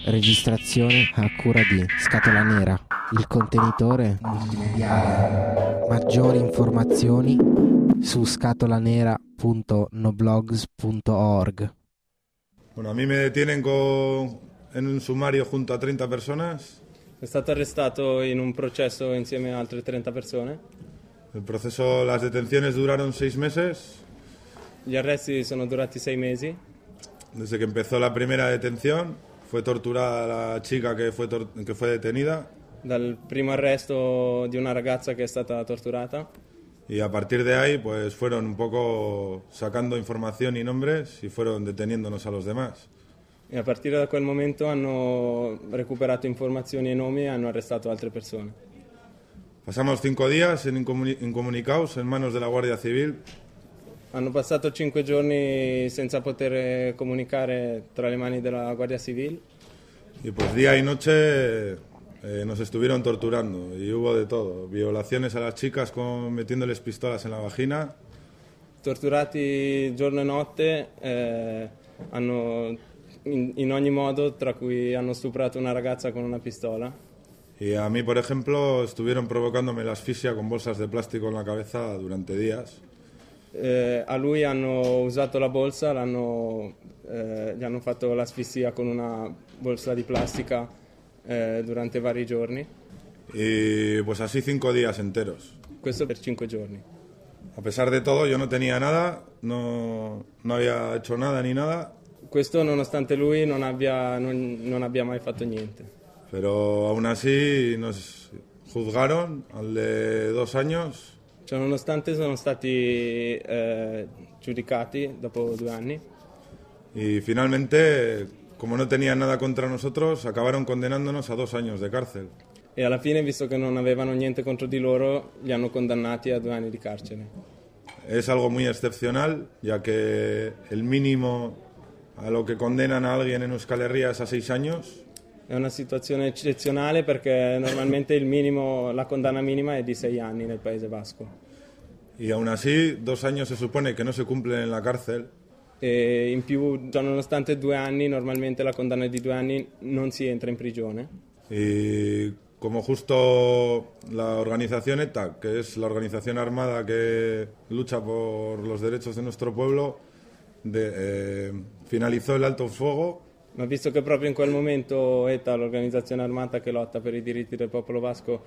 Registrazione a cura di Scatola Nera, il contenitore multimediale. Maggiori informazioni su scatolanera.noblogs.org. Bueno, a mí me detienen en un sumario junto a 30 personas. È stato arrestato in un processo insieme a altre 30 persone. Las detenciones duraron 6 meses. Gli arresti sono durati 6 mesi. Desde que empezó la primera detención, fue torturada la chica que fue detenida. Dal primo arresto di una ragazza che è stata torturata. Y a partir de ahí, pues fueron un poco sacando información y nombres y fueron deteniéndonos a los demás. E a partire da quel momento hanno recuperato informazioni e nomi e hanno arrestato altre persone. Pasamos 5 días incomunicados en manos de la Guardia Civil. Hanno passato 5 giorni senza poter comunicare tra le mani della Guardia Civile. Y pues día y noche nos estuvieron torturando y hubo de todo. Violaciones a las chicas metiéndoles pistolas en la vagina. Torturati giorno e notte, hanno in ogni modo, tra cui hanno stuprato una ragazza con una pistola. Y a mí, por ejemplo, estuvieron provocándome la asfixia con bolsas de plástico en la cabeza durante días. A lui hanno usato la bolsa, gli hanno fatto l'asfissia con una borsa di plastica durante vari giorni. Y pues así 5 días enteros. Questo per 5 giorni. A pesar de todo, yo no tenía nada, no había hecho nada ni nada. Questo nonostante lui non abbia mai fatto niente. Pero aún así nos juzgaron al de 2 años. Cioè, nonostante sono stati giudicati dopo 2 anni. Y finalmente, como no tenían nada contra nosotros, acabaron condenándonos a 2 años de cárcel. E alla fine, visto che non avevano niente contro di loro, li hanno condannati a 2 anni di carcere. Es algo muy excepcional, ya que el mínimo a lo que condenan a alguien en Euskal Herria es a 6 años. È una situazione eccezionale perché normalmente la condanna minima è di 6 anni nel Paese Basco. Y aún así, 2 años se supone que no se cumplen en la cárcel. E in più, nonostante 2 anni, normalmente la condanna di 2 anni non si entra in prigione. Y como justo la organización ETA, que es la organización armada que lucha por los derechos de nuestro pueblo, finalizó el alto fuego. Ma visto che proprio in quel momento ETA, l'organizzazione armata che lotta per i diritti del popolo basco,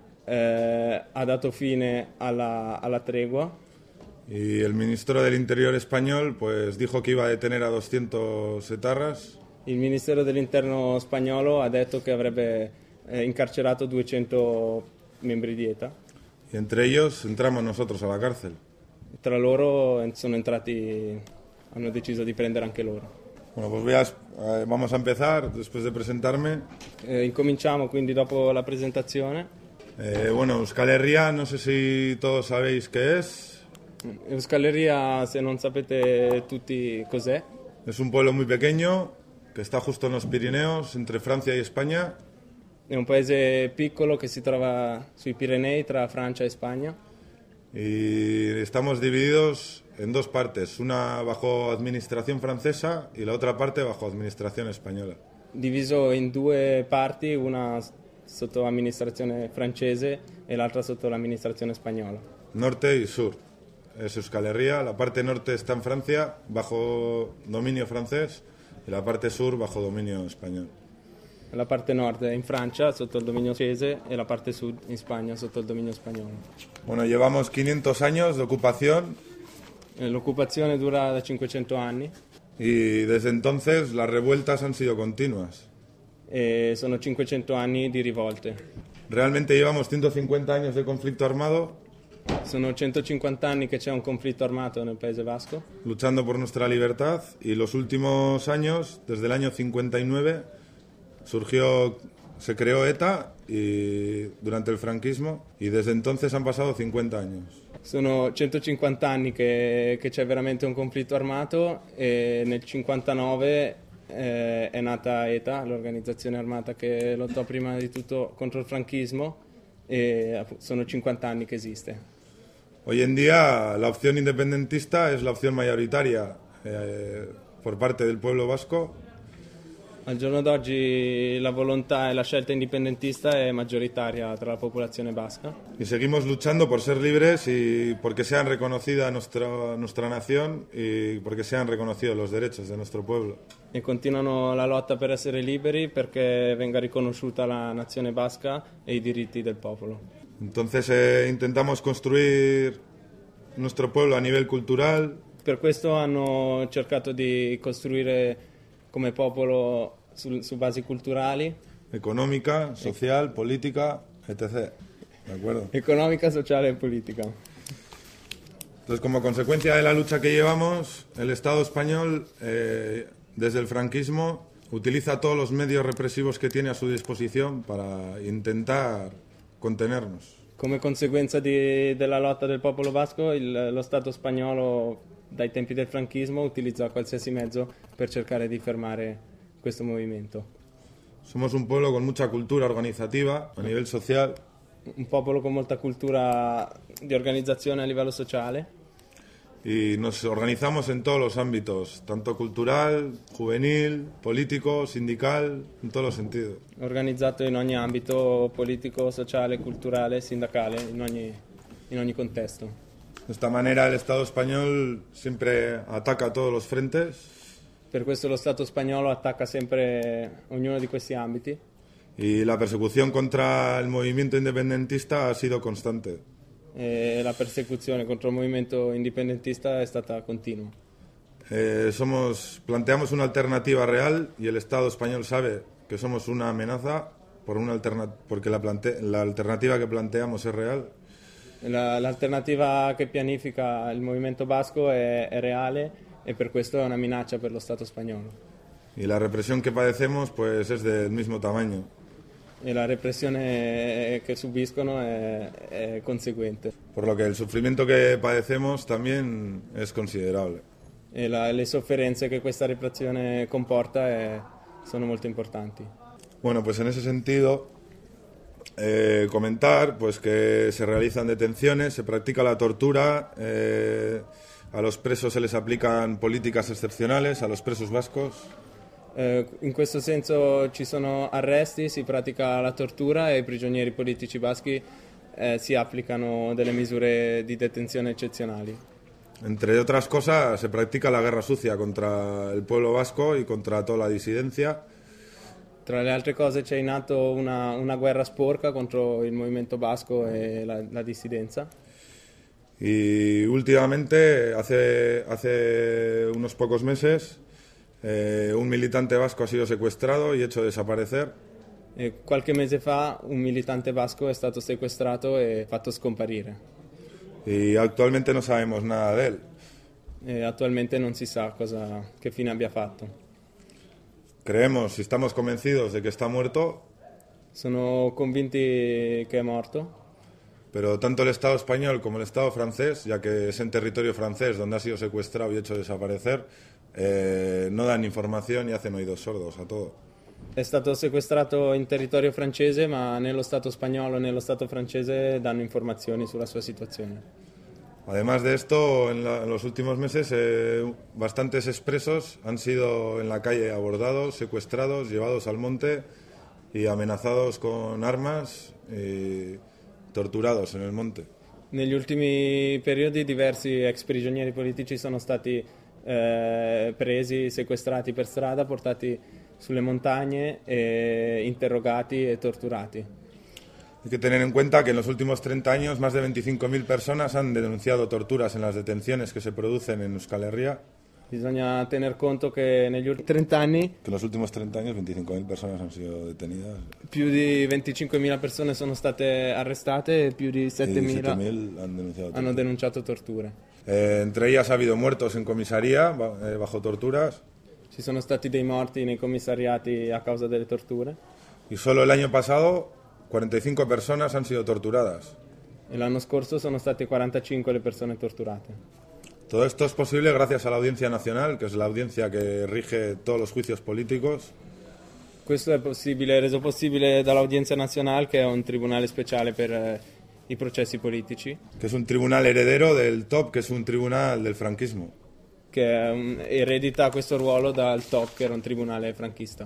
ha dato fine alla tregua. Y el ministro del Interior español pues dijo que iba a detener a 200 etarras. Il Ministero dell'Interno spagnolo ha detto che avrebbe incarcerato 200 membri di ETA. Y entre ellos entramos nosotros a la cárcel. Tra loro hanno deciso di prendere anche loro. Bueno, pues vamos a empezar después de presentarme. Incominciamo quindi dopo la presentazione. Bueno, Euskal Herria, no sé si todos sabéis qué es. Euskal Herria, se non sapete tutti cos'è. Es un pueblo muy pequeño que está justo en los Pirineos, entre Francia y España. È un paese piccolo che si trova sui Pirenei tra Francia e Spagna. Y estamos divididos en 2 partes, una bajo administración francesa y la otra parte bajo administración española. Diviso in 2 parti, una sotto amministrazione francese e l'altra sotto l'amministrazione spagnola. Norte y sur. Es Euskal Herria, la parte norte está en Francia, bajo dominio francés, y la parte sur bajo dominio español. La parte nord è in Francia sotto il dominio francese e la parte sud in Spagna sotto il dominio spagnolo. Bueno, llevamos 500 años de ocupación. L'occupazione dura da 500 anni. Y desde entonces las revueltas han sido continuas. E sono 500 anni di rivolte. Realmente llevamos 150 años de conflicto armado. Sono 150 anni che c'è un conflitto armato nel Paese Basco. Luchando por nuestra libertad, y los últimos años, desde el año 59, se creó ETA durante el franquismo, y desde entonces han pasado 50 años. Sono 150 anni che c'è veramente un conflitto armato e nel 59 è nata ETA, l'organizzazione armata che lottò prima di tutto contro il franchismo, e sono 50 anni che esiste. Hoy en día la opción independentista es la opción mayoritaria por parte del pueblo vasco Al giorno d'oggi la volontà e la scelta indipendentista è maggioritaria tra la popolazione basca Y seguimos luchando por ser libres y porque sean reconocida nuestra nación y porque sean reconocidos los derechos de nuestro pueblo. e continuano la lotta per essere liberi perché venga riconosciuta la nazione basca e i diritti del popolo. Entonces intentamos construir nuestro pueblo a nivel cultural, Per questo hanno cercato di costruire come popolo su basi culturali, económica, social, política, etc. ¿De acuerdo? economica, sociale e politica. Entonces, como consecuencia de la lucha que llevamos, el Estado español, desde el franquismo, utiliza todos los medios represivos que tiene a su disposición para intentar contenernos. Come conseguenza della lotta del popolo basco, lo Stato spagnolo dai tempi del franchismo utilizza qualsiasi mezzo per cercare di fermare questo movimento. Somos un pueblo con mucha cultura organizativa a nivel social Un popolo con molta cultura di organizzazione a livello sociale y nos organizamos en todos los ámbitos, tanto cultural, juvenil, político, sindical, en todos los sentidos. organizzato in ogni ambito politico, sociale, culturale, sindacale, in ogni contesto. De esta manera el Estado español siempre ataca todos los frentes Per questo lo Stato spagnolo attacca sempre ognuno di questi ambiti y la persecución contra el movimiento independentista ha sido constante. e la persecuzione contro il movimento indipendentista è stata continua. Planteamos una alternativa real y el Estado español sabe que somos una amenaza porque la alternativa que planteamos es real. L'alternativa che pianifica il movimento basco è reale e per questo è una minaccia per lo Stato spagnolo. Y la represión que padecemos pues es del mismo tamaño. E la repressione che subiscono è conseguente. Por lo que el sufrimiento que padecemos también es considerable. E le sofferenze che questa repressione comporta sono molto importanti. Bueno, pues en ese sentido, comentar pues que se realizan detenciones, se practica la tortura, a los presos se les aplican políticas excepcionales, a los presos vascos. In questo senso ci sono arresti, si pratica la tortura e ai prigionieri politici baschi si applicano delle misure di detenzione eccezionali. Entre otras cosas, se practica la guerra sucia contra el pueblo vasco y contra toda la disidencia. Tra le altre cose c'è in atto una guerra sporca contro il movimento basco e la dissidenza. Y últimamente, hace unos pocos meses, un militante vasco ha sido secuestrado y hecho desaparecer. E qualche mese fa un militante basco è stato sequestrato e fatto scomparire. Y actualmente no sabemos nada de él. E attualmente non si sa che fine abbia fatto. Creemos y estamos convencidos de que está muerto, Sono convinti che è morto, pero tanto el Estado español como el Estado francés, ya que es en territorio francés donde ha sido secuestrado y hecho desaparecer, no dan información y hacen oídos sordos a todo. è stato sequestrato in territorio francese, ma nello Stato spagnolo e nello Stato francese danno informazioni sulla sua situazione. Además de esto, en los últimos meses, bastantes expresos han sido en la calle abordados, secuestrados, llevados al monte y amenazados con armas y torturados en el monte. Negli ultimi periodi diversi ex prigionieri politici sono stati presi, sequestrati per strada, portati sulle montagne, interrogati e torturati. Hay que tener en cuenta que en los últimos 30 años más de 25.000 personas han denunciado torturas en las detenciones que se producen en Euskal Herria. Bisogna tener conto che negli ultimi 30 anni Que en los últimos 30 años 25.000 personas han sido detenidas più di 25.000 persone sono state arrestate e più di y 7.000 7.000 han denunciado hanno torturas. denunciato torture. Entre ellas ha habido muertos en comisaría bajo torturas Ci sono stati dei morti nei commissariati a causa delle torture y solo el año pasado 45 personas han sido torturadas. e l'anno scorso sono state 45 le persone torturate. Todo esto es posible gracias a la Audiencia Nacional, que es la audiencia que rige todos los juicios políticos. Questo è reso possibile dall'Audienza Nazionale, che è un tribunale speciale per i processi politici, Que es un tribunal heredero del TOP, que es un tribunal del franquismo. che eredita questo ruolo dal TOP, che era un tribunale franchista.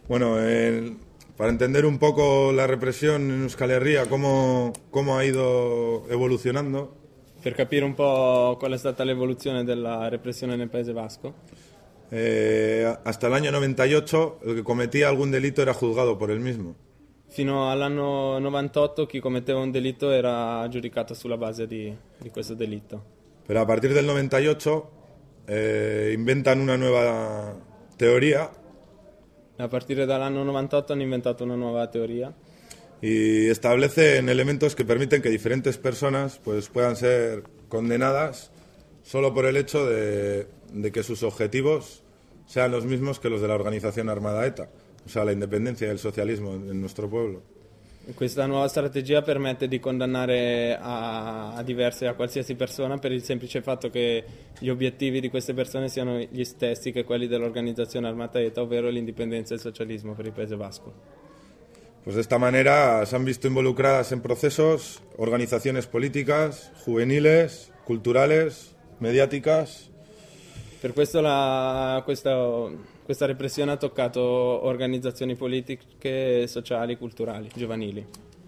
Bueno, para entender un poco la represión en Euskal Herria, cómo ha ido evolucionando, Per capire un po' qual è stata l'evoluzione della repressione nel Paese Basco, hasta el año 98 el que cometía algún delito era juzgado por él mismo. fino all'anno 98 chi commetteva un delitto era giudicato sulla base di questo delitto. Pero a partir del 98 inventan una nueva teoría A partire dall'anno 98 hanno inventato una nuova teoria y establecen elementos que permiten que diferentes personas pues puedan ser condenadas solo por el hecho de que sus objetivos sean los mismos que los de la organización armada ETA, o sea, la independencia y el socialismo en nuestro pueblo. Questa nuova strategia permette di condannare a qualsiasi persona per il semplice fatto che gli obiettivi di queste persone siano gli stessi che quelli dell'organizzazione armata ETA, ovvero l'indipendenza e il socialismo per il Paese Basco. Pues de esta manera se han visto involucradas en procesos organizaciones políticas, juveniles, culturales, mediáticas. Per questo questa repressione ha toccato organizzazioni politiche, sociali, culturali, giovanili.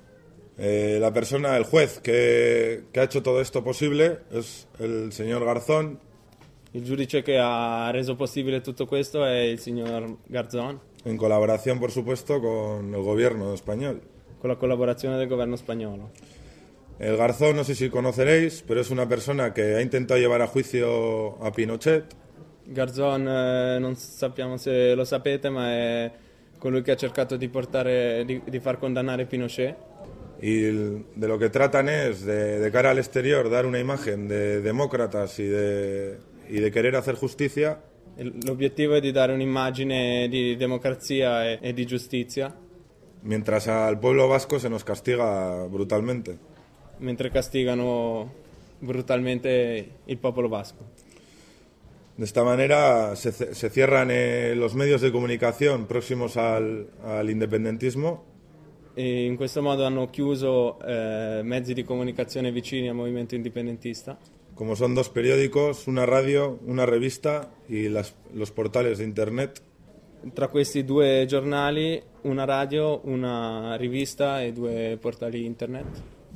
El juez que ha hecho todo esto posible es el señor Garzón, Il giudice che ha reso possibile tutto questo è il signor Garzón, en colaboración, por supuesto, con el gobierno español. con la collaborazione del governo spagnolo. El Garzón, no sé si conoceréis, pero es una persona que ha intentado llevar a juicio a Pinochet. Garzón, non sappiamo se lo sapete, ma è colui che ha cercato di far condannare Pinochet. Y de lo que tratan es, de cara al exterior, dar una imagen de demócratas y de querer hacer justicia, L'obiettivo è di dare un'immagine di democrazia e di giustizia, mientras al pueblo vasco se nos castiga brutalmente. mentre castigano brutalmente il popolo basco. De esta manera se cierran los medios de comunicación próximos al independentismo E in questo modo hanno chiuso mezzi di comunicazione vicini al movimento indipendentista, como son 2 periódicos, una radio, una revista y los portales de internet. tra questi 2 giornali, una radio, una rivista e 2 portali internet.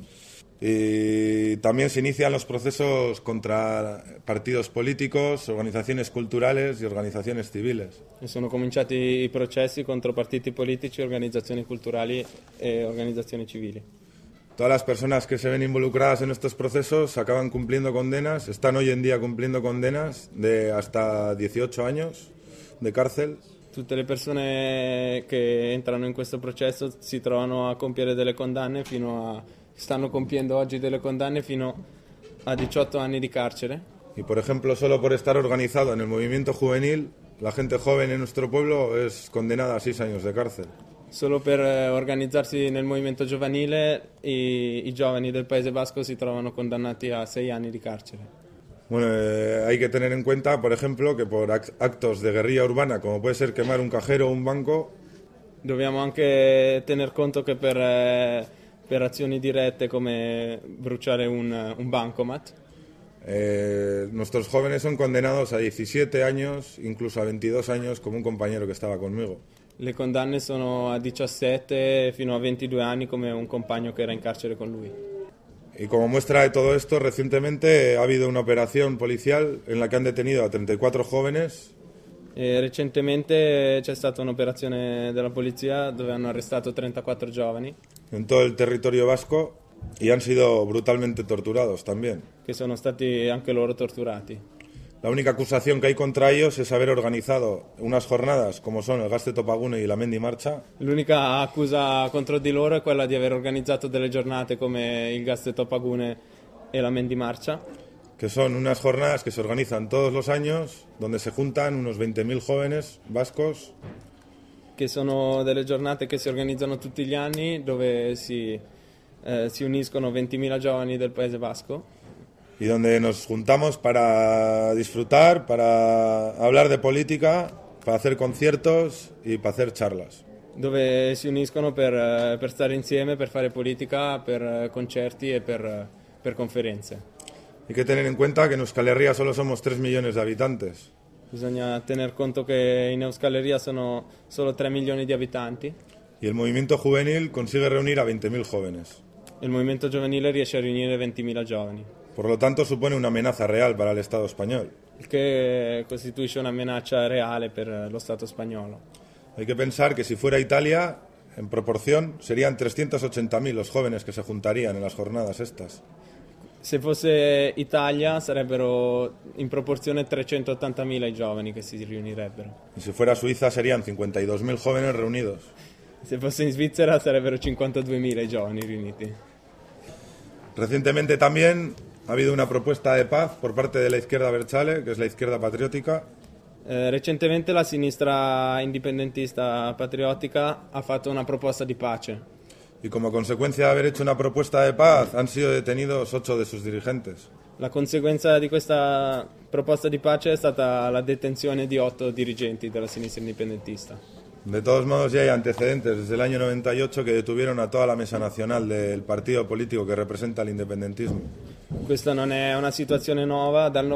Y también se inician los procesos contra partidos políticos, organizaciones culturales y organizaciones civiles. E sono cominciati i processi contro partiti politici, organizzazioni culturali e organizzazioni civili. Todas las personas que se ven involucradas en estos procesos acaban cumpliendo condenas, están hoy en día cumpliendo condenas de hasta 18 años de cárcel. Tutte le persone che entrano in questo processo si trovano a compiere delle condanne stanno compiendo oggi delle condanne fino a 18 anni di carcere. Y por ejemplo, solo por estar organizado en el movimiento juvenil, la gente joven en nuestro pueblo es condenada a 6 años de cárcel. Solo per organizzarsi nel movimento giovanile i giovani del Paese Basco si trovano condannati a 6 anni di carcere. Bueno, hay que tener en cuenta, por ejemplo, que por actos de guerrilla urbana, como puede ser quemar un cajero o un banco, Dobbiamo anche tener conto che per azioni dirette come bruciare un bancomat, nuestros jóvenes son condenados a 17 años, incluso a 22 años, como un compañero que estaba conmigo. le condanne sono a 17 fino a 22 anni come un compagno che era in carcere con lui. Y como muestra de todo esto, recientemente ha habido una operación policial en la que han detenido a 34 jóvenes. Recentemente c'è stata un'operazione della polizia dove hanno arrestato 34 giovani En todo el territorio vasco y han sido brutalmente torturados también. che sono stati anche loro torturati. La única acusación que hay contra ellos es haber organizado unas jornadas como son el Gaste Topagune y la Mendi Marcha, L'unica accusa contro di loro è quella di aver organizzato delle giornate come il Gaste Topagune e la Mendi Marcia, que son unas jornadas que se organizan todos los años, donde se juntan unos 20.000 jóvenes vascos che sono delle giornate che si organizzano tutti gli anni dove si uniscono 20.000 giovani del Paese Basco y donde nos juntamos para disfrutar, para hablar de política, para hacer conciertos y para hacer charlas. dove si uniscono per stare insieme, per fare politica, per concerti e per conferenze. Hay que tener en cuenta que en Euskal Herria solo somos 3 millones de habitantes. Bisogna tener conto che in Euskal Herria sono solo 3 milioni di abitanti. Y el movimiento juvenil consigue reunir a 20.000 jóvenes. Il movimento giovanile riesce a riunire 20.000 giovani, Por lo tanto, supone una amenaza real para el Estado español. il che costituisce una minaccia reale per lo Stato spagnolo. Hay que pensar que si fuera Italia, en proporción, serían 380.000 los jóvenes que se juntarían en las jornadas estas. Se fosse Italia sarebbero in proporzione 380.000 i giovani che si riunirebbero. Y si fuera Suiza, serían 52.000 jóvenes reunidos. Se fosse in Svizzera sarebbero 52.000 i giovani riuniti. Recientemente también ha habido una propuesta de paz por parte de la izquierda abertzale, que es la izquierda patriótica, Recentemente la sinistra indipendentista patriottica ha fatto una proposta di pace. y como consecuencia de haber hecho una propuesta de paz han sido detenidos 8 de sus dirigentes. La conseguenza di questa proposta di pace è stata la detenzione di 8 dirigenti della sinistra indipendentista. De todos modos, ya hay antecedentes desde el año 98 que detuvieron a toda la mesa nacional del partido político que representa el independentismo. Questa non è una situazione nuova, nel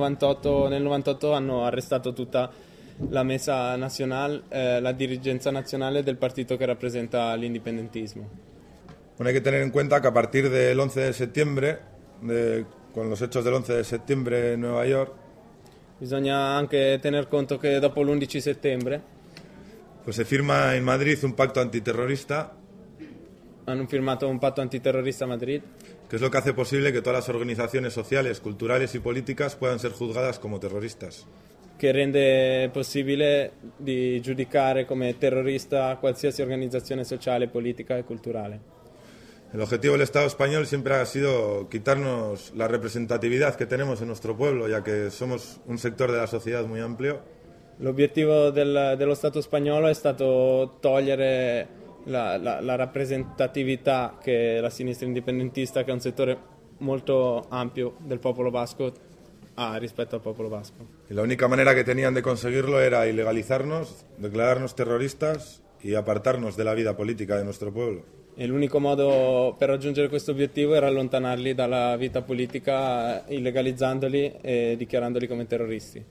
98 hanno arrestato tutta la mesa nazionale, la dirigenza nazionale del partito che rappresenta l'indipendentismo. Bueno, hay que tener en cuenta que a partir del 11 de septiembre, con los hechos del 11 de septiembre en Nueva York, Bisogna anche tener conto che dopo l'11 settembre pues se firma en Madrid un pacto antiterrorista, hanno firmato un patto antiterrorista a Madrid, que es lo que hace posible que todas las organizaciones sociales, culturales y políticas puedan ser juzgadas como terroristas. che rende possibile di giudicare come terrorista qualsiasi organizzazione sociale, politica e culturale. El objetivo del Estado español siempre ha sido quitarnos la representatividad que tenemos en nuestro pueblo, ya que somos un sector de la sociedad muy amplio, L'obiettivo dello Stato spagnolo è stato togliere la rappresentatività che la sinistra indipendentista, che è un settore molto ampio del popolo basco, ha rispetto al popolo basco. y la única manera que tenían de conseguirlo era ilegalizarnos, declararnos terroristas y apartarnos de la vida política de nuestro pueblo. E l'unico modo per raggiungere questo obiettivo era allontanarli dalla vita politica, illegalizzandoli e dichiarandoli come terroristi.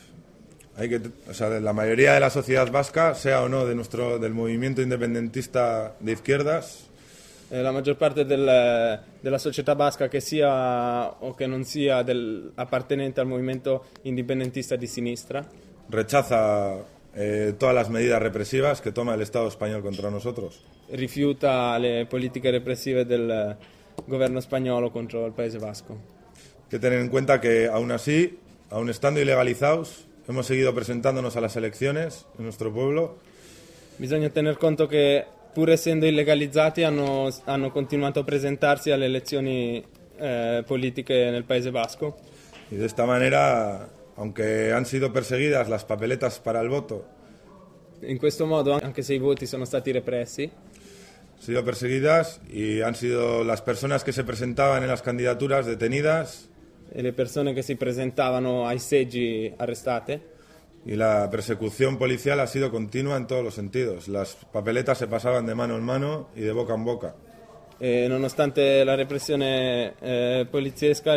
La mayoría de la sociedad vasca, sea o no del movimiento independentista de izquierdas, La maggior parte della società basca, che sia o che non sia appartenente al movimento indipendentista di sinistra, rechaza todas las medidas represivas que toma el Estado español contra nosotros. rifiuta le politiche repressive del governo spagnolo contro il Paese Vasco. Hay que tener en cuenta que aún así, aún estando ilegalizados, hemos seguido presentándonos a las elecciones en nuestro pueblo Bisogna tener conto che, pur essendo illegalizzati, hanno continuato a presentarsi alle elezioni politiche nel Paese Vasco. y de esta manera, aunque han sido perseguidas las papeletas para el voto, In questo modo, anche se i voti sono stati repressi, han sido perseguidas y han sido las personas que se presentaban en las candidaturas detenidas e le persone che si presentavano ai seggi arrestate, y la persecución policial ha sido continua en todos los sentidos. Las papeletas se pasaban de mano en mano y de boca en boca. e nonostante la repressione poliziesca,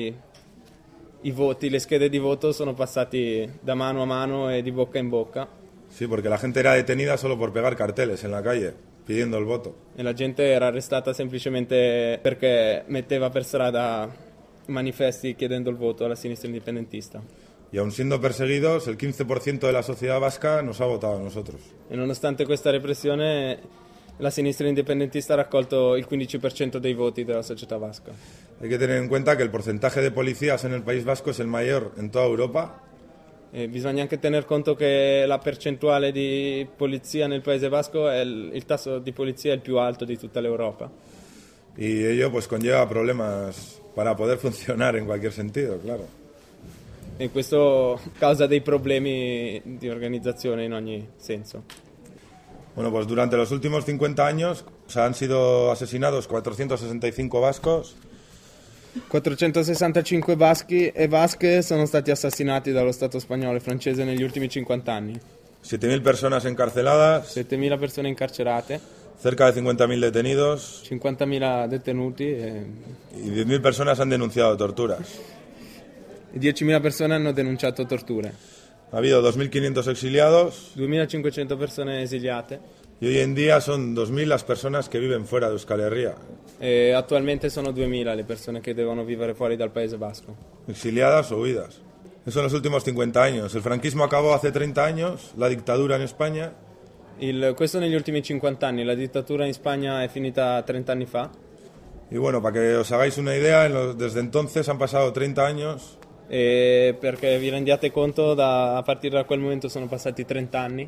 i voti, le schede di voto sono passati da mano a mano e di bocca in bocca, Sí, porque la gente era detenida solo por pegar carteles en la calle pidiendo el voto. e la gente era arrestata semplicemente perché metteva per strada manifesti chiedendo il voto alla sinistra indipendentista. Y aun siendo perseguidos, el 15% de la sociedad vasca nos ha votado a nosotros. E nonostante questa repressione, la sinistra indipendentista ha raccolto il 15% dei voti della società vasca. Hay que tener en cuenta que el porcentaje de policías en el País Vasco es el mayor en toda Europa E bisogna anche tener conto che la percentuale di polizia nel Paese Vasco, il tasso di polizia è il più alto di tutta l'Europa. y ello pues conlleva problemas para poder funcionar en cualquier sentido, claro. E questo causa dei problemi di organizzazione in ogni senso. Bueno, pues durante los últimos 50 años han sido asesinados 465 vascos, 465 baschi e vasche sono stati assassinati dallo Stato spagnolo e francese negli ultimi 50 anni. 7.000 personas encarceladas, 7.000 persone incarcerate, cerca de 50.000 detenidos 50.000 detenuti e y 10.000 personas han denunciado torturas. 10.000 persone hanno denunciato torture. Ha habido 2.500 exiliados 2.500 persone esiliate y hoy en día son 2.000 las personas que viven fuera de Euskal Herria. e attualmente sono 2.000 le persone che devono vivere fuori dal Paese Basco. Exiliadas o huidas. Eso en los últimos 50 años. El franquismo acabó hace 30 años, la dictadura en España. Questo negli ultimi 50 anni, la dittatura in Spagna è finita 30 anni fa. Y bueno, para que os hagáis una idea, desde entonces han pasado 30 años E perché vi rendiate conto, a partire da quel momento sono passati 30 anni.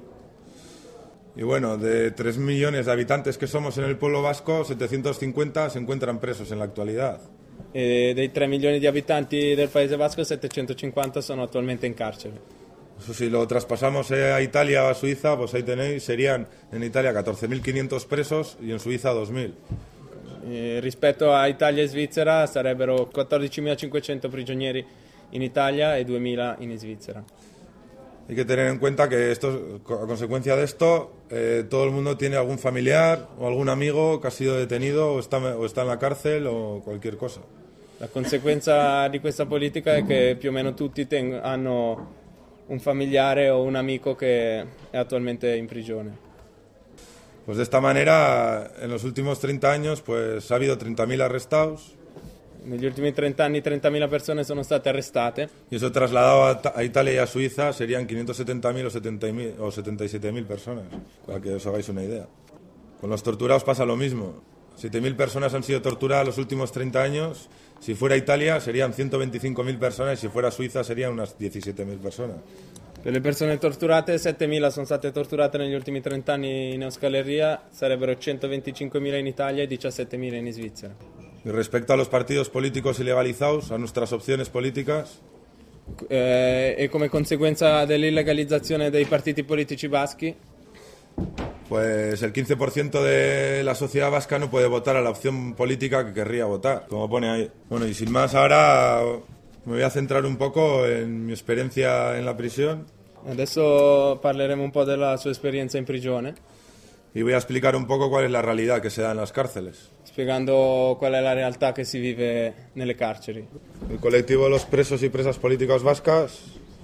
y bueno, de 3 millones de habitantes que somos en el pueblo vasco, 750 se encuentran presos en la actualidad. E dei 3 milioni di abitanti del Paese Basco, 750 sono attualmente in carcere. Eso si lo traspasamos a Italia o a Suiza, pues ahí tenéis, serían en Italia 14.500 presos y en Suiza 2.000. Rispetto a Italia e Svizzera sarebbero 14.500 prigionieri in Italia e 2.000 in Svizzera. Hay que tener en cuenta que esto, a consecuencia de esto, todo el mundo tiene algún familiar o algún amigo que ha sido detenido o está en la cárcel o cualquier cosa. La conseguenza di questa politica è che più o meno tutti hanno un familiare o un amico che è attualmente in prigione. Pues de esta manera, en los últimos 30 años, pues ha habido 30.000 arrestados. Negli ultimi 30 anni 30.000 persone sono state arrestate Y eso trasladado a Italia y a Suiza serían 570.000 o 77.000 personas, para que os hagáis una idea. Con los torturados pasa lo mismo. 7.000 personas han sido torturadas los últimos 30 años. Si fuera Italia serían 125.000 personas y si fuera Suiza serían unas 17.000 personas. per le persone torturate. 7.000 sono state torturate negli ultimi 30 anni in Euskal Herria, sarebbero 125.000 in Italia e 17.000 in Svizzera. Y respecto a los partidos políticos ilegalizados, a nuestras opciones políticas, E come conseguenza dell'illegalizzazione dei partiti politici baschi, pues el 15% de la sociedad vasca no puede votar a la opción política que querría votar, como pone ahí. Bueno, y sin más, ahora me voy a centrar un poco en mi experiencia en la prisión adesso parleremo un po' della sua esperienza in prigione, y voy a explicar un poco cuál es la realidad que se da en las cárceles. spiegando qual è la realtà che si vive nelle carceri. El colectivo de los presos y presas políticas vascas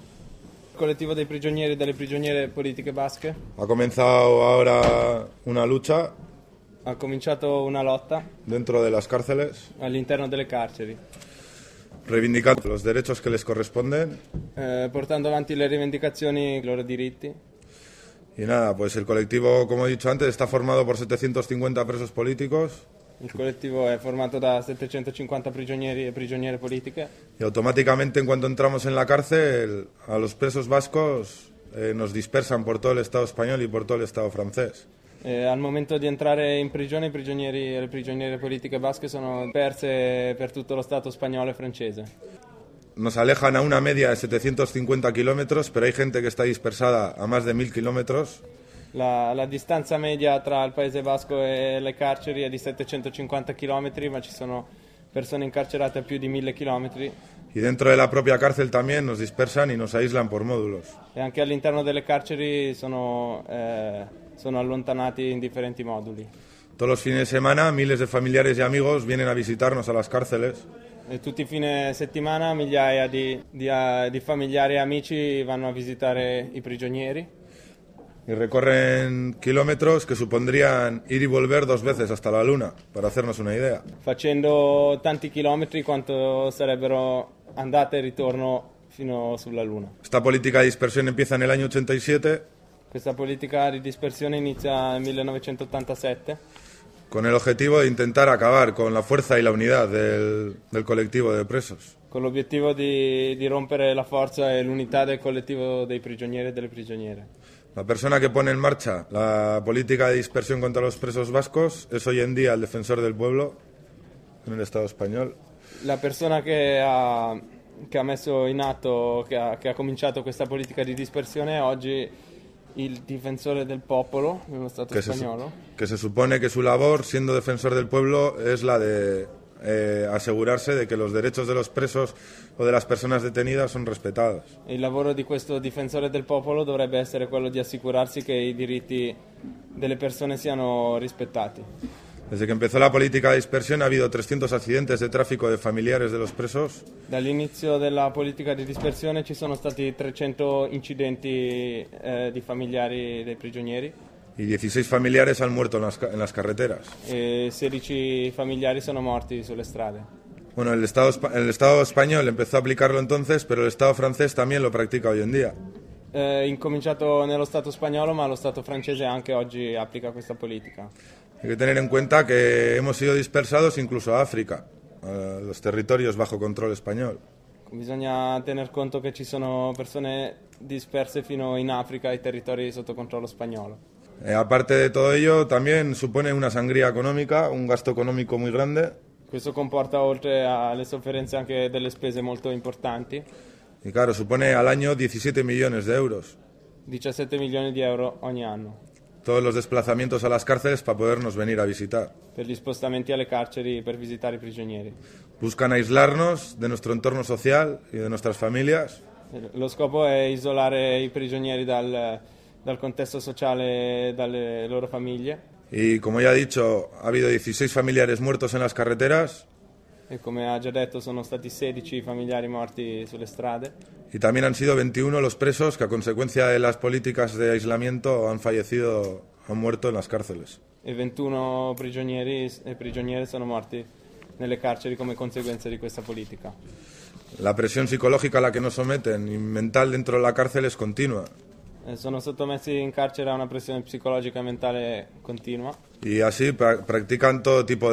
Il collettivo dei prigionieri e delle prigioniere politiche basche ha comenzado ahora una lucha ha cominciato una lotta dentro de las cárceles, all'interno delle carceri, reivindicando los derechos que les corresponden. portando avanti le rivendicazioni, i loro diritti. Y nada, pues el colectivo, como he dicho antes, está formado por 750 presos políticos Il collettivo è formato da 750 prigionieri e prigioniere politiche y automáticamente en cuanto entramos en la cárcel a los presos vascos nos dispersan por todo el Estado español y por todo el Estado francés. Al momento di entrare in prigione i prigionieri e le prigioniere politiche basche sono perse per tutto lo Stato spagnolo e francese. Nos alejan a una media de 750 kilómetros, pero hay gente que está dispersada a más de 1.000 kilómetros. La distanza media tra il Paese Basco e le carceri è di 750 km, ma ci sono persone incarcerate a più di 1.000 km Y dentro de la propia cárcel también nos dispersan y nos aíslan por módulos. e anche all'interno delle carceri sono allontanati in differenti moduli. Todos los fines de semana miles de familiares y amigos vienen a visitarnos a las cárceles. E tutti i fine settimana migliaia di familiari e amici vanno a visitare i prigionieri Y recorren kilómetros que supondrían ir y volver 2 veces hasta la Luna, para hacernos una idea. facendo tanti chilometri quanto sarebbero andata e ritorno fino sulla Luna. Esta política de dispersión empieza en el año 87 Questa politica di dispersione inizia nel 1987 con el objetivo de intentar acabar con la fuerza y la unidad del colectivo de presos. con l'obiettivo di rompere la forza e l'unità del collettivo dei prigionieri e delle prigioniere. La persona que pone en marcha la política de dispersión contra los presos vascos es hoy en día el defensor del pueblo en el Estado español. La persona che ha messo in atto, che ha cominciato questa politica di dispersione è oggi il difensore del popolo nello Stato spagnolo. Que se supone que su labor, siendo defensor del pueblo, es la de asegurarse de que los derechos de los presos o de las personas detenidas son respetados. Il lavoro di questo difensore del popolo dovrebbe essere quello di assicurarsi che i diritti delle persone siano rispettati. Desde que empezó la política de dispersión ha habido 300 accidentes de tráfico de familiares de los presos Dall'inizio della politica di dispersione ci sono stati 300 incidenti di familiari dei prigionieri y 16 familiares han muerto en las carreteras. e 16 familiari sono morti sulle strade. Bueno, el Estado español empezó a aplicarlo entonces, pero el Estado francés también lo practica hoy en día. Incominciato nello Stato spagnolo, ma lo Stato francese anche oggi applica questa politica. Hay que tener en cuenta que hemos sido dispersados incluso a África, a los territorios bajo control español. Bisogna tener conto che ci sono persone disperse fino in Africa, ai territori sotto controllo spagnolo. Aparte de todo ello, también supone una sangría económica, un gasto económico muy grande. Questo comporta, oltre alle sofferenze, anche delle spese molto importanti. Y claro, supone al año 17 millones de euros. 17 milioni di euro ogni anno Todos los desplazamientos a las cárceles para podernos venir a visitar. per gli spostamenti alle carceri per visitare i prigionieri. Buscan aislarnos de nuestro entorno social y de nuestras familias. Lo scopo è isolare i prigionieri dal contesto sociale e dalle loro famiglie. Y como ya he dicho, ha habido 16 familiares muertos en las carreteras E come ha già detto, sono stati 16 familiari morti sulle strade y también han sido 21 los presos que a consecuencia de las políticas de aislamiento han muerto en las cárceles. e 21 prigionieri e prigioniere sono morti nelle carceri come conseguenza di questa politica. La presión psicológica a la que nos someten y mental dentro de la cárcel es continua. Sono sottomessi in carcere a una pressione psicologica e mentale continua Y así practican todo tipo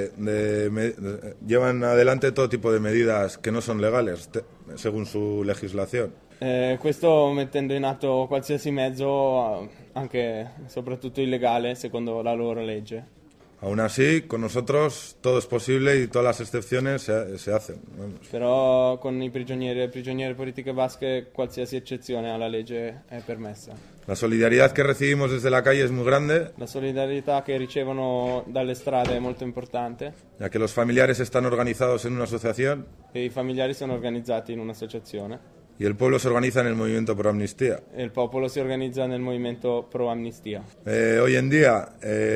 llevan adelante todo tipo de medidas que no son legales, según su legislación. questo mettendo in atto qualsiasi mezzo, anche soprattutto illegale, secondo la loro legge. Aún así, con nosotros todo es posible y todas las excepciones se hacen. Vamos. Però con i prigionieri e le prigioniere politiche basche qualsiasi eccezione alla legge è permessa. La solidaridad que recibimos desde la calle es muy grande, La solidarietà che ricevono dalle strade è molto importante ya que los familiares están organizados en una asociación e i familiari sono organizzati in un'associazione y el pueblo se organiza en el movimiento por amnistía. e il popolo si organizza nel movimento pro amnistia. Hoy en día,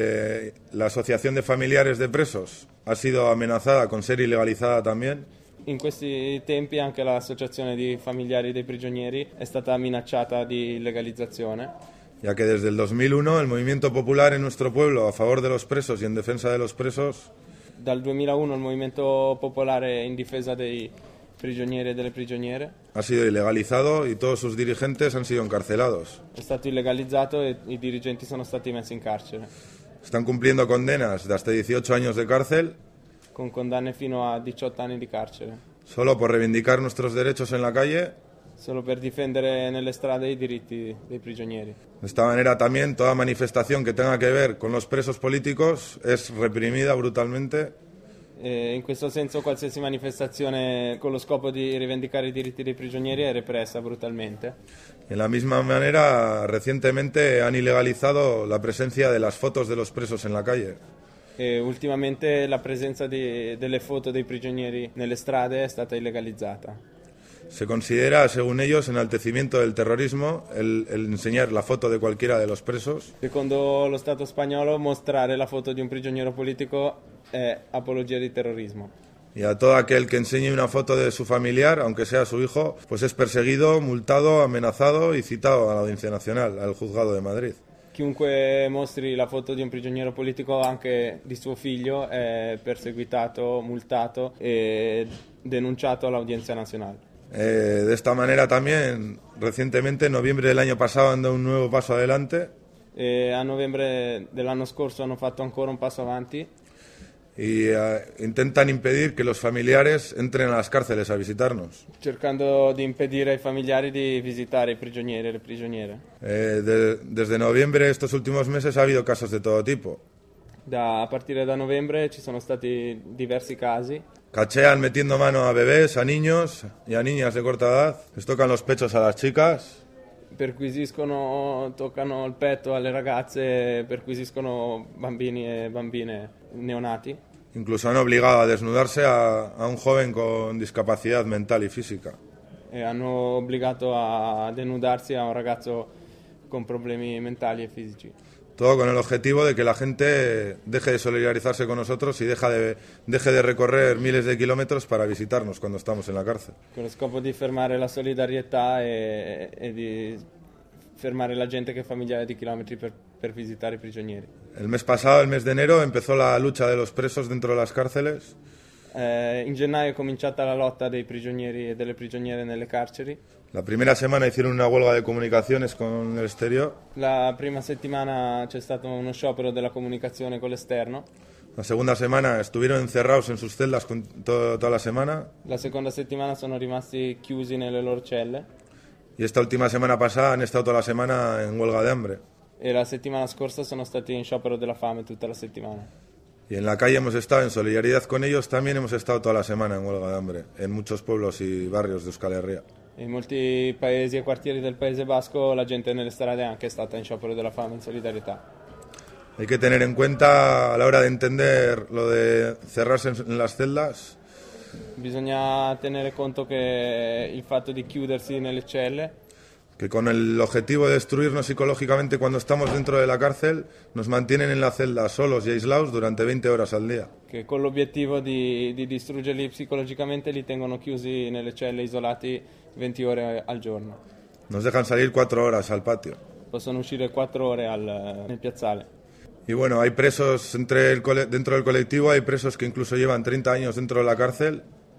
la Asociación de Familiares de Presos ha sido amenazada con ser ilegalizada también. In questi tempi anche l'associazione di familiari dei prigionieri è stata minacciata di legalizzazione, Ya que desde el 2001 el movimiento popular en nuestro pueblo a favor de los presos y en defensa de los presos dal 2001 il movimento popolare in difesa dei prigionieri e delle prigioniere ha sido ilegalizado y todos sus dirigentes han sido encarcelados. è stato illegalizzato e i dirigenti sono stati messi in carcere Están cumpliendo condenas de hasta 18 años de cárcel con condanne fino a 18 anni di carcere, solo por reivindicar nuestros derechos en la calle. solo per difendere nelle strade i diritti dei prigionieri. De esta manera también toda manifestación que tenga que ver con los presos políticos es reprimida brutalmente. E in questo senso qualsiasi manifestazione con lo scopo di rivendicare i diritti dei prigionieri è repressa brutalmente. De la misma manera, recientemente han ilegalizado la presencia de las fotos de los presos en la calle. E ultimamente la presenza delle foto dei prigionieri nelle strade è stata illegalizzata. Se considera, según ellos, enaltecimiento del terrorismo el enseñar la foto de cualquiera de los presos. Secondo lo Stato spagnolo, mostrare la foto di un prigioniero politico è apologia di terrorismo. Y a todo aquel que enseñe una foto de su familiar, aunque sea su hijo, pues es perseguido, multado, amenazado y citado a la Audiencia Nacional, al Juzgado de Madrid. Chiunque mostri la foto di un prigioniero politico, anche di suo figlio, è perseguitato, multato e denunciato all'Audiencia Nazionale. De esta manera también, recientemente, en noviembre del año pasado, han dado un nuevo paso adelante E a novembre dell'anno scorso hanno fatto ancora un passo avanti y intentan impedir que los familiares entren a las cárceles a visitarnos. cercando di impedire ai familiari di visitare i prigionieri e le prigioniere. Desde noviembre, estos últimos meses, ha habido casos de todo tipo. A partire da novembre ci sono stati diversi casi. Cachean metiendo mano a bebés, a niños y a niñas de corta edad. Les tocan los pechos a las chicas. Perquisiscono, toccano il petto alle ragazze, perquisiscono bambini e bambine neonati. Incluso han obligado a desnudarse a un joven con discapacidad mental y física. E hanno obbligato a denudarsi a un ragazzo con problemi mentali e fisici. Todo con el objetivo de que la gente deje de solidarizarse con nosotros y deje de recorrer miles de kilómetros para visitarnos cuando estamos en la cárcel. Con lo scopo di fermare la solidarietà e di fermare la gente che fa migliaia di chilometri per visitare i prigionieri. El mes pasado, el mes de enero, empezó la lucha de los presos dentro de las cárceles. In gennaio è cominciata la lotta dei prigionieri e delle prigioniere nelle carceri. La primera semana hicieron una huelga de comunicaciones con el exterior. La prima settimana c'è stato uno sciopero della comunicazione con l'esterno. La segunda semana estuvieron encerrados en sus celdas toda la semana. La seconda settimana sono rimasti chiusi nelle loro celle. Y esta última semana pasada han estado toda la semana en huelga de hambre. E la settimana scorsa sono stati in sciopero della fame tutta la settimana. Y en la calle hemos estado en solidaridad con ellos, también hemos estado toda la semana en huelga de hambre, en muchos pueblos y barrios de Euskal Herria. In molti paesi e quartieri del Paese Basco la gente nelle strade è anche stata in sciopero della fame in solidarietà. Hay que tener en cuenta a la hora de entender lo de cerrarse en las celdas, Bisogna tenere conto che il fatto di chiudersi nelle celle, que con el objetivo de destruirnos psicológicamente cuando estamos dentro de la cárcel, nos mantienen en la celda solos y aislados durante 20 horas al día. che con l'obiettivo di distruggerli psicologicamente li tengono chiusi nelle celle, isolati 20 ore al giorno. Nos dejan salir 4 horas al patio. Possono uscire 4 ore nel piazzale. Y bueno, hay presos dentro del colectivo, hay presos que incluso llevan 30 años dentro de la cárcel.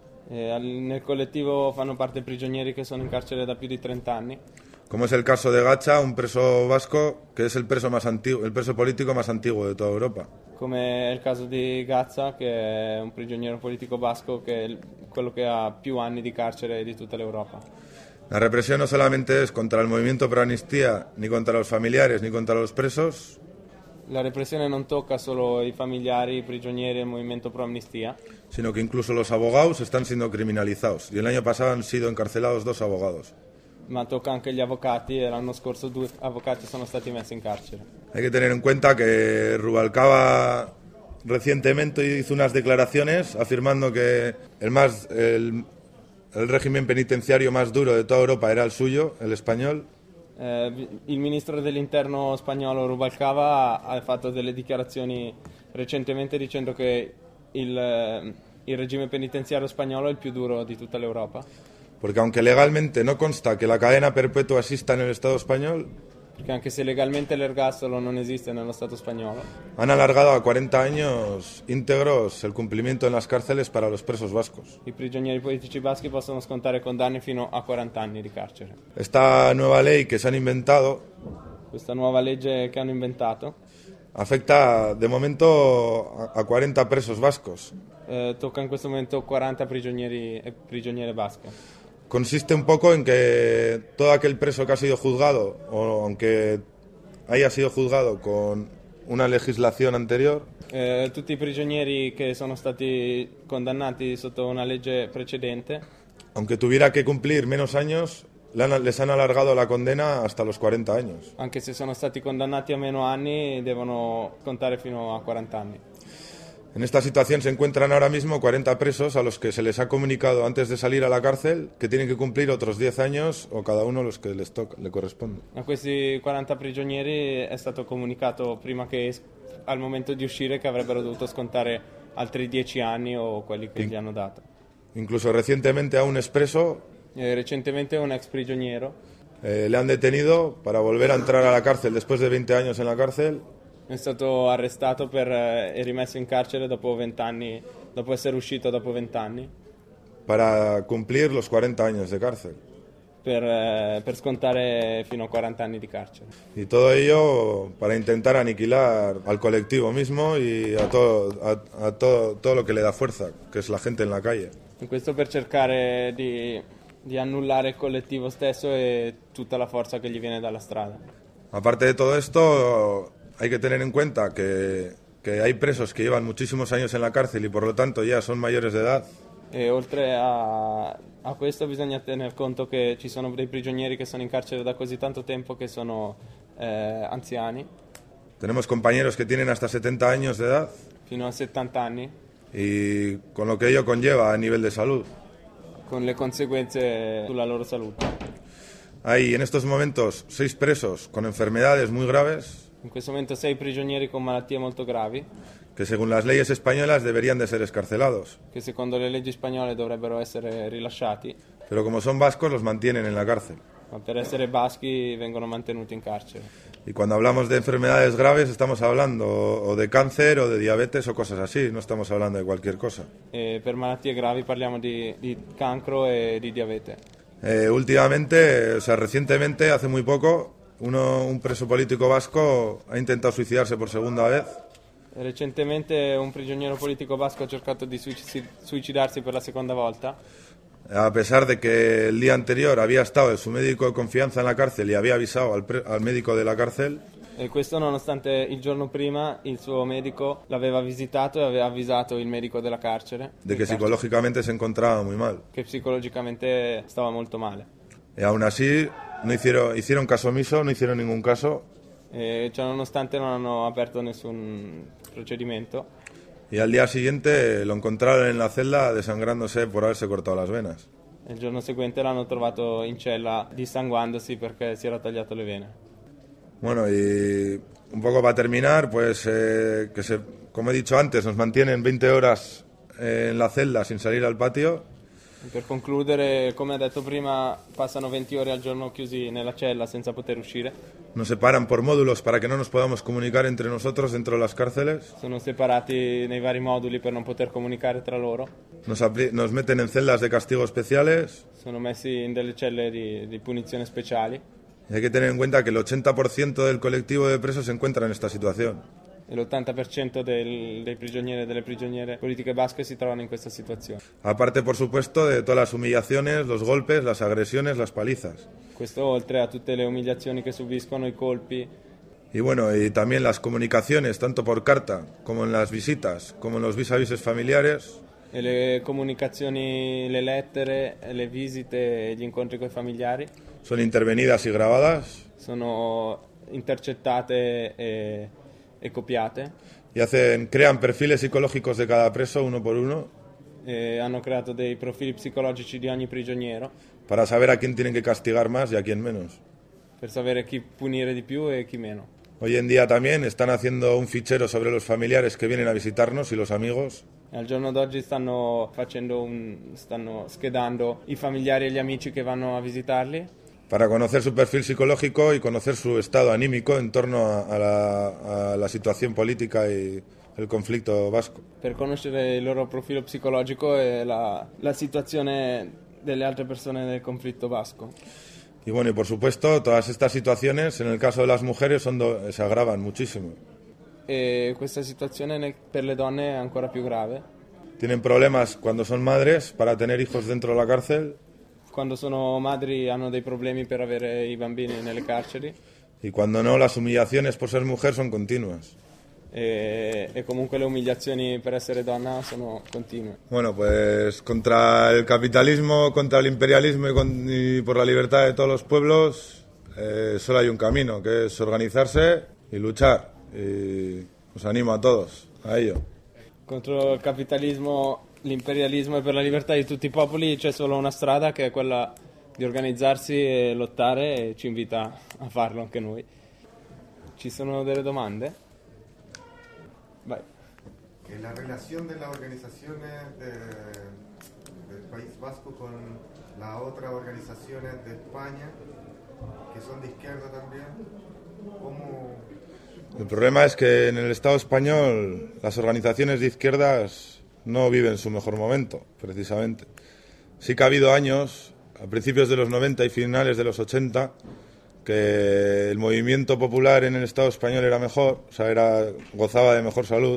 Nel collettivo fanno parte prigionieri che sono in carcere da più di 30 anni. Como es el caso de Gacha, un preso vasco que es el preso más antiguo, el preso político más antiguo de toda Europa. Come è il caso di Gazza, che è un prigioniero politico basco, che è quello che ha più anni di carcere di tutta l'Europa. La represión no solamente es contra el movimiento pro amnistía, ni contra los familiares, ni contra los presos, La repressione non tocca solo i familiari, i prigionieri e il movimento pro amnistia, sino que incluso los abogados están siendo criminalizados. Y el año pasado han sido encarcelados 2 abogados. ma tocca anche gli avvocati e l'anno scorso 2 avvocati sono stati messi in carcere. Hay que tener en cuenta que Rubalcaba recientemente hizo unas declaraciones afirmando que el régimen penitenciario más duro de toda Europa era el suyo, el español. Il ministro dell'interno spagnolo Rubalcaba ha fatto delle dichiarazioni recentemente dicendo che il regime penitenziario spagnolo è il più duro di tutta l'Europa. Porque aunque legalmente no consta que la cadena perpetua exista en el Estado español, Perché anche se legalmente l'ergastolo non esiste nello Stato spagnolo, han alargado a 40 años íntegros el cumplimiento en las cárceles para los presos vascos. i prigionieri politici baschi possono scontare condanne fino a 40 anni di carcere. Esta nueva ley que se han inventado Questa nuova legge che hanno inventato afecta de momento a 40 presos vascos. tocca in questo momento 40 prigionieri e prigioniere basche. Consiste un poco en que todo aquel preso que ha sido juzgado, o aunque haya sido juzgado con una legislación anterior, Tutti i prigionieri che sono stati condannati sotto una legge precedente, aunque tuviera que cumplir menos años, les han alargado la condena hasta los 40 años. anche se sono stati condannati a meno anni, devono contare fino a 40 anni. En esta situación se encuentran ahora mismo 40 presos a los que se les ha comunicado antes de salir a la cárcel que tienen que cumplir otros 10 años o cada uno los que le corresponde. A questi 40 prigionieri è stato comunicato prima che al momento di uscire che avrebbero dovuto scontare altri 10 anni o quelli che gli hanno dato. Incluso recientemente a un expreso Recentemente un ex prigioniero le han detenido para volver a entrar a la cárcel después de 20 años en la cárcel. è stato arrestato e rimesso in carcere dopo 20 anni, dopo essere uscito dopo 20 anni, para cumplir los 40 años de cárcel. per scontare fino a 40 anni di carcere. Y todo ello para intentar aniquilar al colectivo mismo y a todo lo que le da fuerza, que es la gente en la calle. E questo per cercare di annullare il collettivo stesso e tutta la forza che gli viene dalla strada. Aparte de todo esto, hay que tener en cuenta que hay presos que llevan muchísimos años en la cárcel y por lo tanto ya son mayores de edad. E oltre a questo bisogna tener conto che ci sono dei prigionieri che sono in carcere da così tanto tempo che sono anziani, Tenemos compañeros que tienen hasta 70 años de edad fino a 70 anni, y con lo que ello conlleva a nivel de salud. con le conseguenze sulla loro salute. Hay en estos momentos 6 presos con enfermedades muy graves In questo momento 6 prigionieri con malattie molto gravi, que según las leyes españolas deberían de ser excarcelados, che secondo le leggi spagnole dovrebbero essere rilasciati, pero como son vascos los mantienen en la cárcel. ma per essere baschi vengono mantenuti in carcere. Y cuando hablamos de enfermedades graves estamos hablando o de cáncer o de diabetes o cosas así, no estamos hablando de cualquier cosa. E per malattie gravi parliamo di cancro e di diabete. Últimamente, o sea, recientemente, hace muy poco, un preso político vasco ha intentado suicidarse por segunda vez. Recentemente un prigioniero politico basco ha cercato di suicidarsi per la seconda volta, A pesar de que el día anterior había estado su médico de confianza en la cárcel y había avisado al médico de la cárcel, e questo nonostante il giorno prima il suo medico l'aveva visitato e aveva avvisato il medico della carcere de que psicológicamente se encontraba muy mal. che psicologicamente stava molto male. Y aún así no hicieron caso omiso, no hicieron ningún caso, E cioè, nonostante non hanno aperto nessun procedimento, y al día siguiente lo encontraron en la celda desangrándose por haberse cortado las venas. il giorno seguente l'hanno trovato in cella dissanguandosi perché si era tagliato le vene. Bueno, y un poco para terminar, pues como he dicho antes, nos mantienen 20 horas en la celda sin salir al patio. E per concludere, come ha detto prima, passano 20 ore al giorno chiusi nella cella senza poter uscire. Nos separan por módulos para que no nos podamos comunicar entre nosotros dentro de las cárceles. Sono separati nei vari moduli per non poter comunicare tra loro. Nos meten en celdas de castigo especiales. Sono messi in delle celle di punizione speciali. Y hay que tener en cuenta que el 80% del colectivo de presos se encuentra en esta situación. E l'80% dei prigionieri e delle prigioniere politiche basche si trovano in questa situazione. Aparte, por supuesto, de todas las humillaciones, los golpes, las agresiones, las palizas. Questo oltre a tutte le umiliazioni che subiscono, i colpi, Y bueno, y también las comunicaciones, tanto por carta como en las visitas, como en los vis-a-vis familiares, e le comunicazioni, le lettere, le visite e gli incontri con i familiari son intervenidas y grabadas sono intercettate e copiate. y crean perfiles psicológicos de cada preso uno por uno E hanno creato dei profili psicologici di ogni prigioniero para saber a quién tienen que castigar más y a quién menos. per sapere chi punire di più e chi meno. Hoy en día también están haciendo un fichero sobre los familiares que vienen a visitarnos y los amigos. E al giorno d'oggi stanno schedando i familiari e gli amici che vanno a visitarli Para conocer su perfil psicológico y conocer su estado anímico en torno a la situación política y el conflicto vasco. per conoscere il loro profilo psicologico e la situazione delle altre persone nel conflitto basco. Y bueno, y por supuesto, todas estas situaciones, en el caso de las mujeres, se agravan muchísimo. E questa situazione per le donne è ancora più grave. Tienen problemas cuando son madres para tener hijos dentro de la cárcel. Quando sono madri hanno dei problemi per avere i bambini nelle carceri Y cuando no, las humillaciones por ser mujer son continuas. e comunque le umiliazioni per essere donna sono continue. Bueno, pues contra el capitalismo, contra el imperialismo y por la libertad de todos los pueblos, solo hay un camino, que es organizarse y luchar. Y os animo a todos a ello. Contro il capitalismo, l'imperialismo e per la libertà di tutti i popoli c'è solo una strada, che è quella di organizzarsi e lottare, e ci invita a farlo anche noi. Ci sono delle domande? Vai. La relación de las organizaciones del País Vasco con las otras organizaciones de España, que son de izquierda también, ¿cómo? El problema es que en el Estado español las organizaciones de izquierdas no viven su mejor momento, precisamente. Sí que ha habido años, a principios de los 90 y finales de los 80, que el movimiento popular en el Estado español era mejor, o sea, gozaba de mejor salud,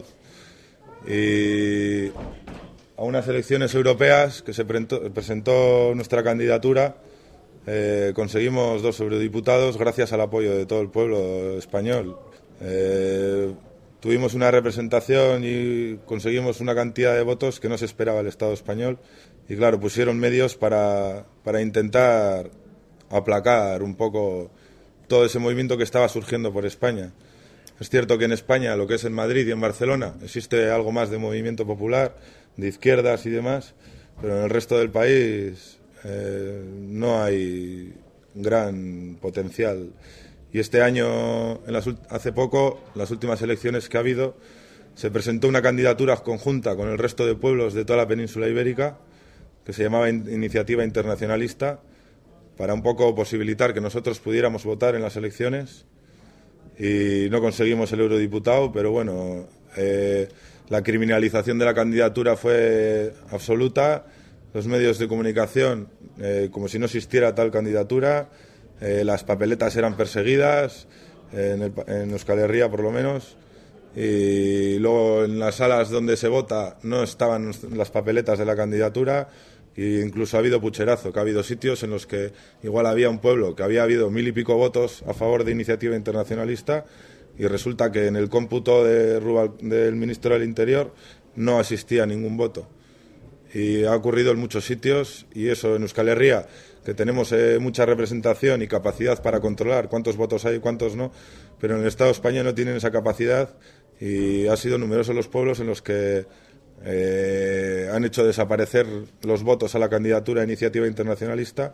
y a unas elecciones europeas que se presentó nuestra candidatura, conseguimos 2 eurodiputados gracias al apoyo de todo el pueblo español. Tuvimos una representación y conseguimos una cantidad de votos que no se esperaba el Estado español, y claro, pusieron medios para intentar aplacar un poco todo ese movimiento que estaba surgiendo por España. Es cierto que en España, lo que es en Madrid y en Barcelona, existe algo más de movimiento popular, de izquierdas y demás, pero en el resto del país no hay gran potencial. Y este año, hace poco, las últimas elecciones que ha habido, se presentó una candidatura conjunta con el resto de pueblos de toda la península ibérica, que se llamaba Iniciativa Internacionalista, para un poco posibilitar que nosotros pudiéramos votar en las elecciones. Y no conseguimos el eurodiputado, pero bueno, la criminalización de la candidatura fue absoluta. Los medios de comunicación, como si no existiera tal candidatura, las papeletas eran perseguidas, en Euskal Herria por lo menos, y luego en las salas donde se vota no estaban las papeletas de la candidatura, e incluso ha habido pucherazo, que ha habido sitios en los que igual había un pueblo que había habido 1000 y pico votos a favor de Iniciativa Internacionalista y resulta que en el cómputo del Ministro del Interior no asistía ningún voto. Y ha ocurrido en muchos sitios, y eso en Euskal Herria, que tenemos mucha representación y capacidad para controlar cuántos votos hay y cuántos no, pero en el Estado español no tienen esa capacidad, y ha sido numerosos los pueblos en los que han hecho desaparecer los votos a la candidatura de Iniciativa Internacionalista,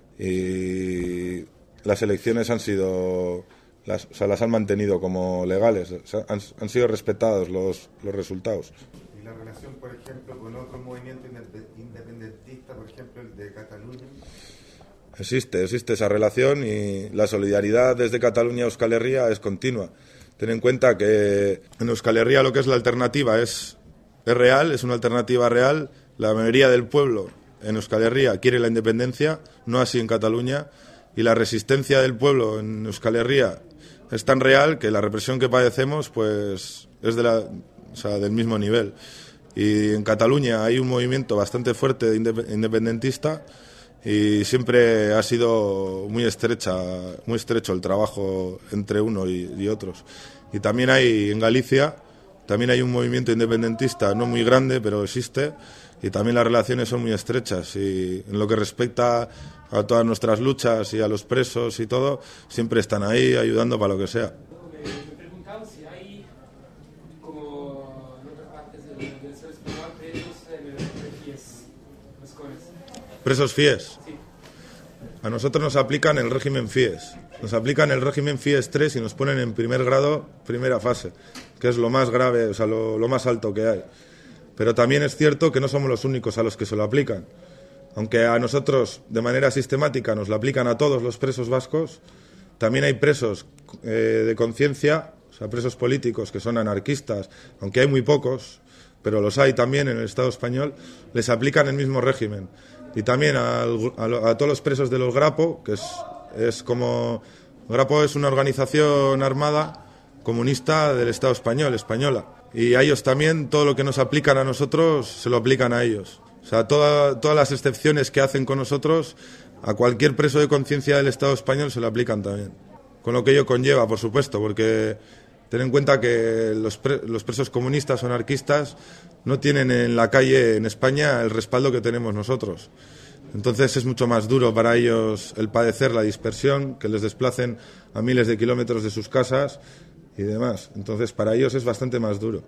y las elecciones han sido, las han mantenido como legales, han sido respetados los resultados. ¿Y la relación, por ejemplo, con otro movimiento independentista, por ejemplo, el de Cataluña? Existe esa relación, y la solidaridad desde Cataluña a Euskal Herria es continua. Ten en cuenta que en Euskal Herria lo que es la alternativa es real, es una alternativa real. La mayoría del pueblo en Euskal Herria quiere la independencia, no así en Cataluña, y la resistencia del pueblo en Euskal Herria es tan real que la represión que padecemos pues es del mismo nivel. Y en Cataluña hay un movimiento bastante fuerte independentista, y siempre ha sido muy estrecho el trabajo entre uno y otros. Y también en Galicia también hay un movimiento independentista no muy grande, pero existe, y también las relaciones son muy estrechas, y en lo que respecta a todas nuestras luchas y a los presos y todo, siempre están ahí ayudando para lo que sea. Me preguntaba si hay, como en otras partes del sur español, presos de FIES, ¿Presos FIES? Sí. A nosotros nos aplican el régimen FIES. Nos aplican el régimen FIES 3 y nos ponen en primer grado, primera fase, que es lo más grave, o sea, lo más alto que hay. Pero también es cierto que no somos los únicos a los que se lo aplican. Aunque a nosotros, de manera sistemática, nos lo aplican a todos los presos vascos, también hay presos de conciencia, o sea, presos políticos que son anarquistas, aunque hay muy pocos, pero los hay también en el Estado español, les aplican el mismo régimen. Y también a todos los presos de los Grapo, que es como... Grapo es una organización armada comunista del Estado español, española. Y a ellos también, todo lo que nos aplican a nosotros, se lo aplican a ellos. O sea, todas las excepciones que hacen con nosotros, a cualquier preso de conciencia del Estado español se lo aplican también. Con lo que ello conlleva, por supuesto, porque ten en cuenta que los presos comunistas o anarquistas no tienen en la calle en España el respaldo que tenemos nosotros. Entonces es mucho más duro para ellos el padecer la dispersión, que les desplacen a miles de kilómetros de sus casas y demás. Entonces para ellos es bastante más duro.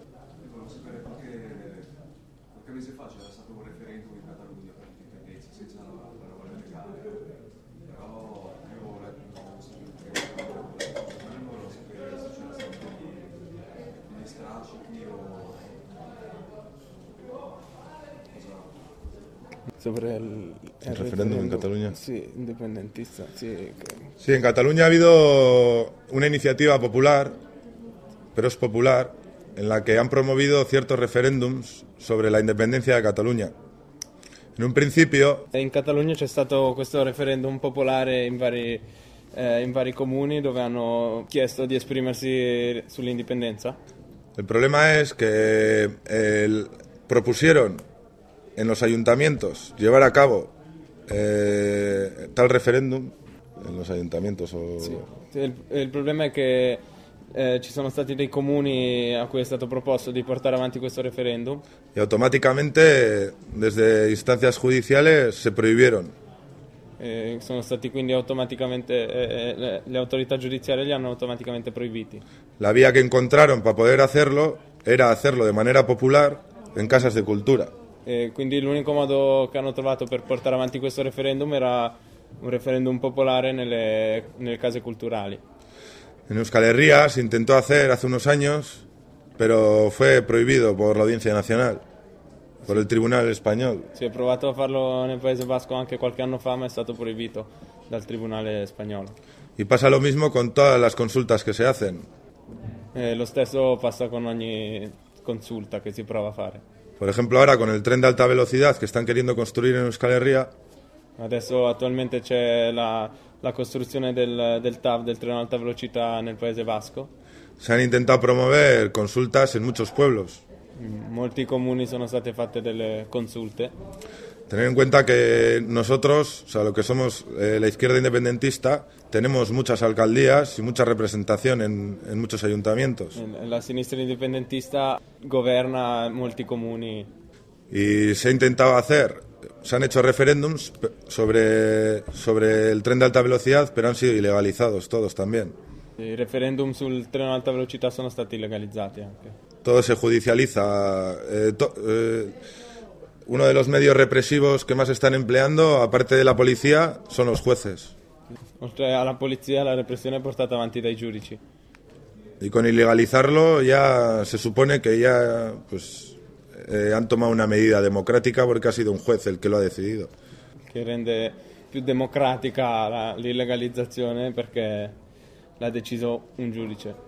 Sobre el referéndum en Cataluña. Sí, independentista. Sí, sí, en Cataluña ha habido una iniciativa popular, pero es popular, en la que han promovido ciertos referéndums sobre la independencia de Cataluña. In un principio... In Catalogna c'è stato questo referendum popolare in vari comuni dove hanno chiesto di esprimersi sull'indipendenza. El problema es que propusieron en los ayuntamientos llevar a cabo tal referéndum en los ayuntamientos. Sì. Il problema è che ci sono stati dei comuni a cui è stato proposto di portare avanti questo referendum. Y automáticamente, desde instancias judiciales, se prohibieron. Sono stati quindi automaticamente, le autorità giudiziarie li hanno automaticamente proibiti. La vía que encontraron para poder hacerlo era hacerlo de manera popular en casas de cultura. Quindi l'unico modo che hanno trovato per portare avanti questo referendum era un referendum popolare nelle case culturali. En Euskal Herria se intentó hacer hace unos años, pero fue prohibido por la Audiencia Nacional, por el Tribunal Español. Si è provato a farlo nel Paese Basco anche qualche anno fa, ma è stato proibito dal Tribunale spagnolo. Y pasa lo mismo con todas las consultas que se hacen. Lo stesso passa con ogni consulta che si prova a fare. Por ejemplo, ahora con el tren de alta velocidad que están queriendo construir en Euskal Herria, Adesso attualmente c'è la costruzione del TAV, del treno ad alta velocità nel Paese Basco. se han intentado promover consultas en muchos pueblos. Molti comuni sono state fatte delle consulte. Tener en cuenta que nosotros, o sea, lo que somos la izquierda independentista, tenemos muchas alcaldías y mucha representación en muchos ayuntamientos. La sinistra indipendentista governa molti comuni. Y se ha intentado hacer, se han hecho referéndums sobre el tren de alta velocidad, pero han sido ilegalizados todos también. I referendum sul treno ad alta velocità sono stati legalizzati anche. Todo se judicializa. Uno de los medios represivos que más están empleando, aparte de la policía, son los jueces. Oltre alla polizia, la repressione è portata avanti dai giudici. Y con ilegalizarlo ya se supone que ya pues han tomado una medida democrática porque ha sido un juez el que lo ha decidido. Che rende più democratica l'illegalizzazione perché l'ha deciso un giudice.